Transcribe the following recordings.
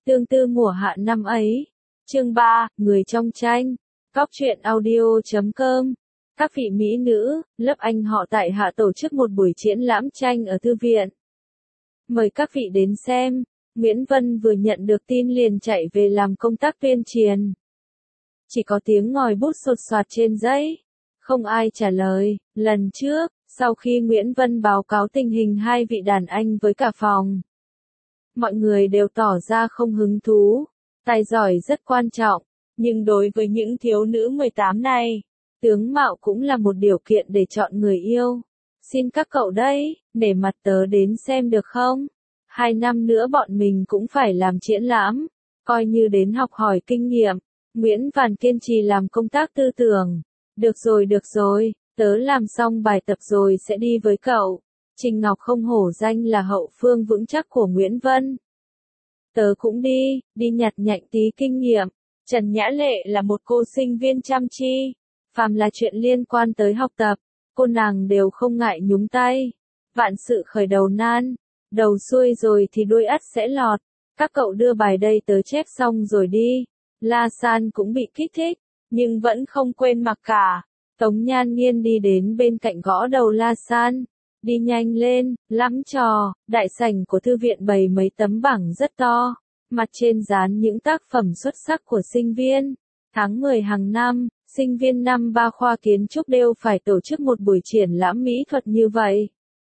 Tương tư mùa hạ năm ấy. Chương 3, Người trong tranh. Góc truyện audio.com. Các vị mỹ nữ, lớp anh họ tại Hạ tổ chức một buổi triển lãm tranh ở thư viện. Mời các vị đến xem. Nguyễn Vân vừa nhận được tin liền chạy về làm công tác tuyên truyền. Chỉ có tiếng ngòi bút sột soạt trên giấy. Không ai trả lời. Lần trước, sau khi Nguyễn Vân báo cáo tình hình hai vị đàn anh với cả phòng, mọi người đều tỏ ra không hứng thú. Tài giỏi rất quan trọng, nhưng đối với những thiếu nữ 18 này, tướng mạo cũng là một điều kiện để chọn người yêu. Xin các cậu đấy, để mặt tớ đến xem được không? 2 năm nữa bọn mình cũng phải làm triển lãm, coi như đến học hỏi kinh nghiệm. Nguyễn Vàn kiên trì làm công tác tư tưởng. Được rồi, tớ làm xong bài tập rồi sẽ đi với cậu. Trình Ngọc không hổ danh là hậu phương vững chắc của Nguyễn Vân. Tớ cũng đi nhặt nhạnh tí kinh nghiệm. Trần Nhã Lệ là một cô sinh viên chăm chi. Phàm là chuyện liên quan tới học tập, cô nàng đều không ngại nhúng tay. Vạn sự khởi đầu nan, đầu xuôi rồi thì đuôi ắt sẽ lọt. Các cậu đưa bài đây tớ chép xong rồi đi. La San cũng bị kích thích, nhưng vẫn không quên mặc cả. Tống Nhan Nghiên đi đến bên cạnh gõ đầu La San. Đi nhanh lên, lắm trò. Đại sảnh của thư viện bày mấy tấm bảng rất to. Mặt trên dán những tác phẩm xuất sắc của sinh viên. Tháng 10 hàng năm, sinh viên năm 3 khoa kiến trúc đều phải tổ chức một buổi triển lãm mỹ thuật như vậy.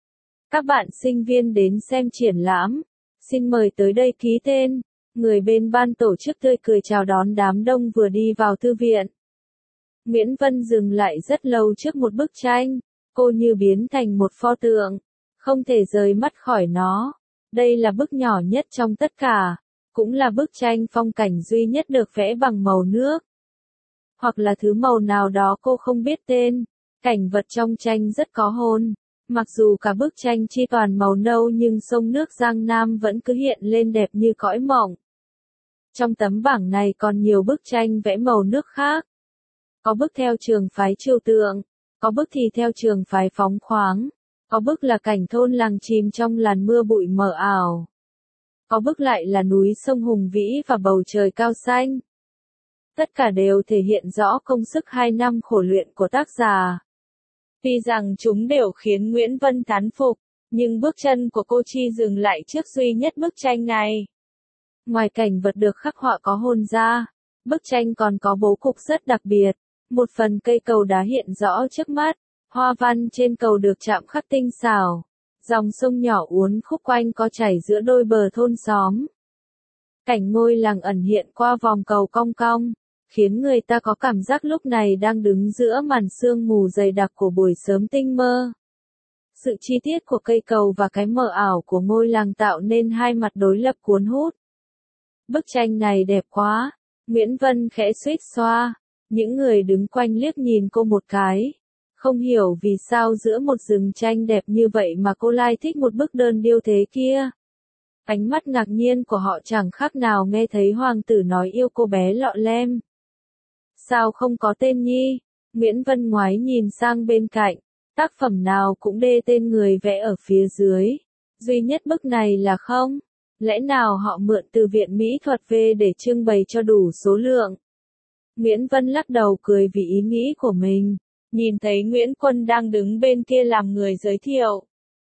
Các bạn sinh viên đến xem triển lãm, xin mời tới đây ký tên. Người bên ban tổ chức tươi cười chào đón đám đông vừa đi vào thư viện. Nguyễn Vân dừng lại rất lâu trước một bức tranh, cô như biến thành một pho tượng, không thể rời mắt khỏi nó. Đây là bức nhỏ nhất trong tất cả, cũng là bức tranh phong cảnh duy nhất được vẽ bằng màu nước. Hoặc là thứ màu nào đó cô không biết tên. Cảnh vật trong tranh rất có hồn. Mặc dù cả bức tranh chi toàn màu nâu nhưng sông nước Giang Nam vẫn cứ hiện lên đẹp như cõi mộng. Trong tấm bảng này còn nhiều bức tranh vẽ màu nước khác. Có bức theo trường phái trừu tượng, có bức thì theo trường phái phóng khoáng, có bức là cảnh thôn làng chìm trong làn mưa bụi mờ ảo. Có bức lại là núi sông hùng vĩ và bầu trời cao xanh. Tất cả đều thể hiện rõ công sức 2 năm khổ luyện của tác giả. Tuy rằng chúng đều khiến Nguyễn Vân thán phục, nhưng bước chân của cô Chi dừng lại trước duy nhất bức tranh này. Ngoài cảnh vật được khắc họa có hồn ra, bức tranh còn có bố cục rất đặc biệt. Một phần cây cầu đá hiện rõ trước mắt, hoa văn trên cầu được chạm khắc tinh xảo. Dòng sông nhỏ uốn khúc quanh co chảy giữa đôi bờ thôn xóm. Cảnh ngôi làng ẩn hiện qua vòng cầu cong cong, khiến người ta có cảm giác lúc này đang đứng giữa màn sương mù dày đặc của buổi sớm tinh mơ. Sự chi tiết của cây cầu và cái mờ ảo của ngôi làng tạo nên hai mặt đối lập cuốn hút. Bức tranh này đẹp quá, Nguyễn Vân khẽ suýt xoa. Những người đứng quanh liếc nhìn cô một cái. Không hiểu vì sao giữa một rừng tranh đẹp như vậy mà cô lại thích một bức đơn điêu thế kia. Ánh mắt ngạc nhiên của họ chẳng khác nào nghe thấy hoàng tử nói yêu cô bé lọ lem. Sao không có tên nhi? Nguyễn Vân ngoái nhìn sang bên cạnh. Tác phẩm nào cũng đê tên người vẽ ở phía dưới. Duy nhất bức này là không. Lẽ nào họ mượn từ viện mỹ thuật về để trưng bày cho đủ số lượng? Nguyễn Vân lắc đầu cười vì ý nghĩ của mình. Nhìn thấy Nguyễn Quân đang đứng bên kia làm người giới thiệu.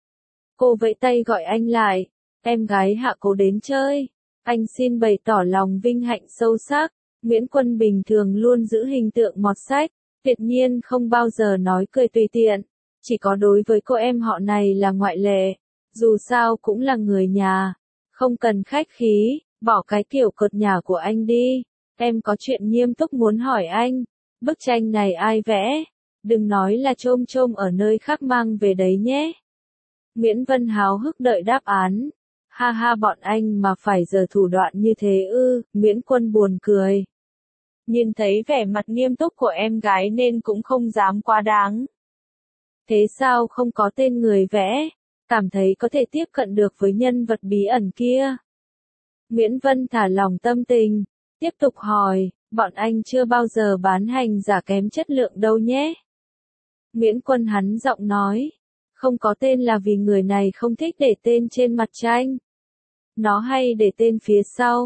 Cô vẫy tay gọi anh lại. Em gái Hạ Cố đến chơi. Anh xin bày tỏ lòng vinh hạnh sâu sắc. Nguyễn Quân bình thường luôn giữ hình tượng mọt sách. Tuyệt nhiên không bao giờ nói cười tùy tiện. Chỉ có đối với cô em họ này là ngoại lệ. Dù sao cũng là người nhà. Không cần khách khí, bỏ cái kiểu cợt nhả của anh đi. Em có chuyện nghiêm túc muốn hỏi anh. Bức tranh này ai vẽ? Đừng nói là chôm ở nơi khác mang về đấy nhé. Nguyễn Vân háo hức đợi đáp án. Ha ha, bọn anh mà phải giờ thủ đoạn như thế ư? Nguyễn Quân buồn cười. Nhìn thấy vẻ mặt nghiêm túc của em gái nên cũng không dám quá đáng. Thế sao không có tên người vẽ? Cảm thấy có thể tiếp cận được với nhân vật bí ẩn kia. Nguyễn Vân thả lỏng tâm tình. Tiếp tục hỏi, bọn anh chưa bao giờ bán hành giả kém chất lượng đâu nhé. Nguyễn Quân hắn giọng nói, không có tên là vì người này không thích để tên trên mặt tranh. Nó hay để tên phía sau.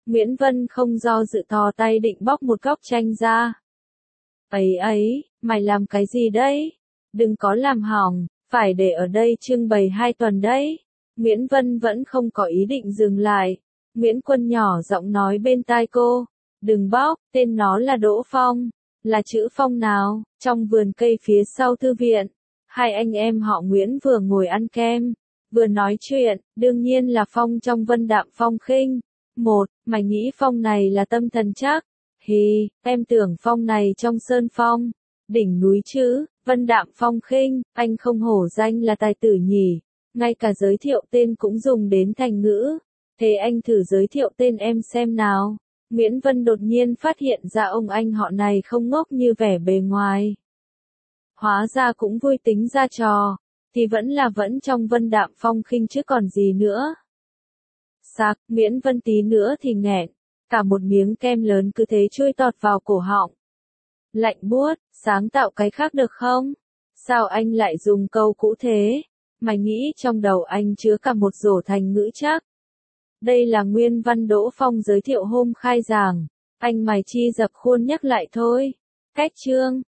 Nguyễn Vân không do dự thò tay định bóc một góc tranh ra. Ấy, mày làm cái gì đấy? Đừng có làm hỏng, phải để ở đây trưng bày 2 tuần đấy. Nguyễn Vân vẫn không có ý định dừng lại. Nguyễn Quân nhỏ giọng nói bên tai cô. Đừng bóc, tên nó là Đỗ Phong. Là chữ Phong nào? Trong vườn cây phía sau thư viện, hai anh em họ Nguyễn vừa ngồi ăn kem, vừa nói chuyện, đương nhiên là Phong trong Vân Đạm Phong Khinh. Mày nghĩ Phong này là tâm thần chắc? Hì, em tưởng Phong này trong Sơn Phong, đỉnh núi chứ, Vân Đạm Phong Khinh, anh không hổ danh là tài tử nhỉ, ngay cả giới thiệu tên cũng dùng đến thành ngữ. Thế anh thử giới thiệu tên em xem nào. Nguyễn Vân đột nhiên phát hiện ra ông anh họ này không ngốc như vẻ bề ngoài. Hóa ra cũng vui tính ra trò, thì vẫn trong Vân Đạm Phong Khinh chứ còn gì nữa. Sạc, Nguyễn Vân tí nữa thì nghẹn, cả một miếng kem lớn cứ thế chui tọt vào cổ họng. Lạnh buốt, sáng tạo cái khác được không? Sao anh lại dùng câu cũ thế? Mày nghĩ trong đầu anh chứa cả một rổ thành ngữ chắc? Đây là nguyên văn Đỗ Phong giới thiệu hôm khai giảng, anh mày chi dập khuôn nhắc lại thôi. Cách chương